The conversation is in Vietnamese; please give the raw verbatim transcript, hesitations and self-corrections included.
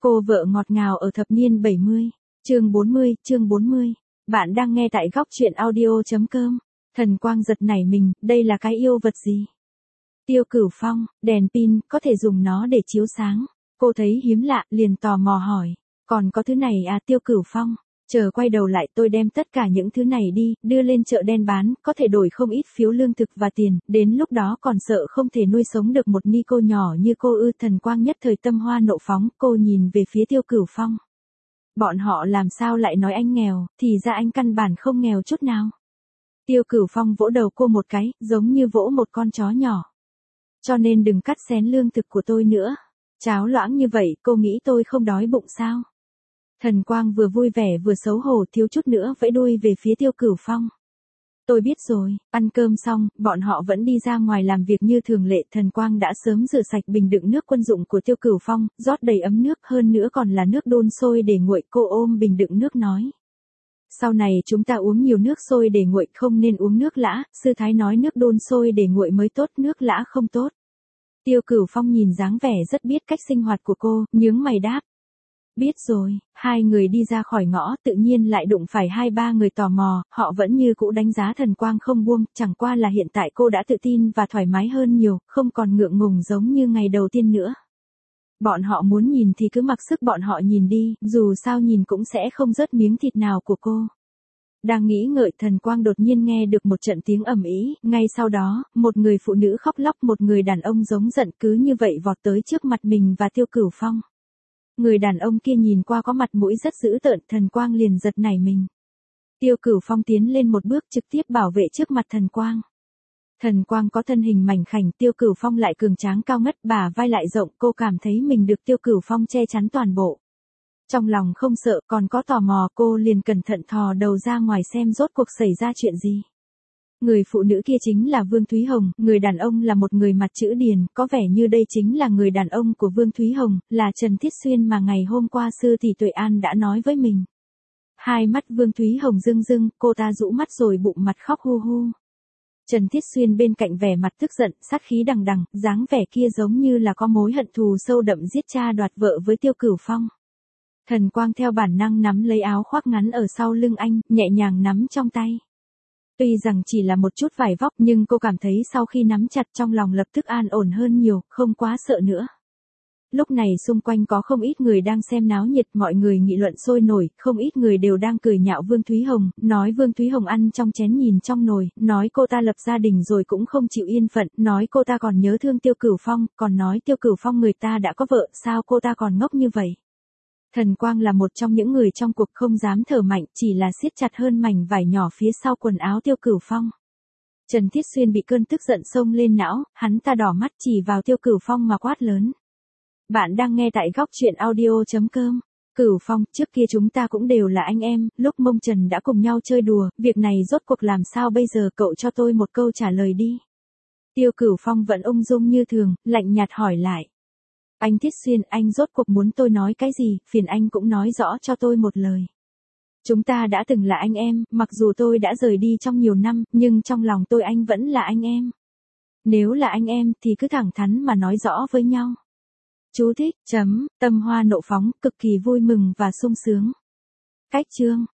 Cô vợ ngọt ngào ở thập niên bảy mươi. Chương bốn mươi, chương bốn mươi. Bạn đang nghe tại góc truyện audio.com. Thần Quang giật nảy mình, đây là cái yêu vật gì? Tiêu Cửu Phong, đèn pin, có thể dùng nó để chiếu sáng. Cô thấy hiếm lạ, liền tò mò hỏi. Còn có thứ này à? Tiêu Cửu Phong. Chờ quay đầu lại, tôi đem tất cả những thứ này đi, đưa lên chợ đen bán, có thể đổi không ít phiếu lương thực và tiền, đến lúc đó còn sợ không thể nuôi sống được một ni cô nhỏ như cô ư. Thần Quang nhất thời tâm hoa nộ phóng, cô nhìn về phía Tiêu Cửu Phong. Bọn họ làm sao lại nói anh nghèo, thì ra anh căn bản không nghèo chút nào. Tiêu Cửu Phong vỗ đầu cô một cái, giống như vỗ một con chó nhỏ. Cho nên đừng cắt xén lương thực của tôi nữa. Cháo loãng như vậy, cô nghĩ tôi không đói bụng sao? Thần Quang vừa vui vẻ vừa xấu hổ, thiếu chút nữa vẫy đuôi về phía Tiêu Cửu Phong. Tôi biết rồi. Ăn cơm xong, bọn họ vẫn đi ra ngoài làm việc như thường lệ. Thần Quang đã sớm rửa sạch bình đựng nước quân dụng của Tiêu Cửu Phong, rót đầy ấm nước, hơn nữa còn là nước đun sôi để nguội. Cô ôm bình đựng nước nói. Sau này chúng ta uống nhiều nước sôi để nguội, không nên uống nước lã. Sư Thái nói nước đun sôi để nguội mới tốt, nước lã không tốt. Tiêu Cửu Phong nhìn dáng vẻ rất biết cách sinh hoạt của cô, nhướng mày đáp. Biết rồi. Hai người đi ra khỏi ngõ, tự nhiên lại đụng phải hai ba người tò mò, họ vẫn như cũ đánh giá Thần Quang không buông, chẳng qua là hiện tại cô đã tự tin và thoải mái hơn nhiều, không còn ngượng ngùng giống như ngày đầu tiên nữa. Bọn họ muốn nhìn thì cứ mặc sức bọn họ nhìn đi, dù sao nhìn cũng sẽ không rớt miếng thịt nào của cô. Đang nghĩ ngợi, Thần Quang đột nhiên nghe được một trận tiếng ầm ĩ, ngay sau đó, một người phụ nữ khóc lóc, một người đàn ông giống giận cứ như vậy vọt tới trước mặt mình và Tiêu Cửu Phong. Người đàn ông kia nhìn qua có mặt mũi rất dữ tợn, Thần Quang liền giật nảy mình. Tiêu Cửu Phong tiến lên một bước trực tiếp bảo vệ trước mặt Thần Quang. Thần Quang có thân hình mảnh khảnh, Tiêu Cửu Phong lại cường tráng cao ngất, bả vai lại rộng, cô cảm thấy mình được Tiêu Cửu Phong che chắn toàn bộ. Trong lòng không sợ, còn có tò mò, cô liền cẩn thận thò đầu ra ngoài xem rốt cuộc xảy ra chuyện gì. Người phụ nữ kia chính là Vương Thúy Hồng, người đàn ông là một người mặt chữ điền, có vẻ như đây chính là người đàn ông của Vương Thúy Hồng, là Trần Thiết Xuyên mà ngày hôm qua sư tỷ Tuệ An đã nói với mình. Hai mắt Vương Thúy Hồng rưng rưng, cô ta rũ mắt rồi bụng mặt khóc hu hu. Trần Thiết Xuyên bên cạnh vẻ mặt tức giận, sát khí đằng đằng, dáng vẻ kia giống như là có mối hận thù sâu đậm giết cha đoạt vợ với Tiêu Cửu Phong. Thần Quang theo bản năng nắm lấy áo khoác ngắn ở sau lưng anh, nhẹ nhàng nắm trong tay. Tuy rằng chỉ là một chút vải vóc nhưng cô cảm thấy sau khi nắm chặt trong lòng lập tức an ổn hơn nhiều, không quá sợ nữa. Lúc này xung quanh có không ít người đang xem náo nhiệt, mọi người nghị luận sôi nổi, không ít người đều đang cười nhạo Vương Thúy Hồng, nói Vương Thúy Hồng ăn trong chén nhìn trong nồi, nói cô ta lập gia đình rồi cũng không chịu yên phận, nói cô ta còn nhớ thương Tiêu Cửu Phong, còn nói Tiêu Cửu Phong người ta đã có vợ, sao cô ta còn ngốc như vậy. Thần Quang là một trong những người trong cuộc không dám thở mạnh, chỉ là siết chặt hơn mảnh vải nhỏ phía sau quần áo Tiêu Cửu Phong. Trần Thiết Xuyên bị cơn tức giận xông lên não, hắn ta đỏ mắt chỉ vào Tiêu Cửu Phong mà quát lớn. Bạn đang nghe tại góc truyện audio.com. Cửu Phong, trước kia chúng ta cũng đều là anh em, lúc Mông Trần đã cùng nhau chơi đùa, việc này rốt cuộc làm sao bây giờ, cậu cho tôi một câu trả lời đi. Tiêu Cửu Phong vẫn ung dung như thường, lạnh nhạt hỏi lại. Anh Thiết Xuyên, anh rốt cuộc muốn tôi nói cái gì, phiền anh cũng nói rõ cho tôi một lời. Chúng ta đã từng là anh em, mặc dù tôi đã rời đi trong nhiều năm, nhưng trong lòng tôi anh vẫn là anh em. Nếu là anh em thì cứ thẳng thắn mà nói rõ với nhau. Chú thích, chấm, tâm hoa nộ phóng, cực kỳ vui mừng và sung sướng. Cách chương.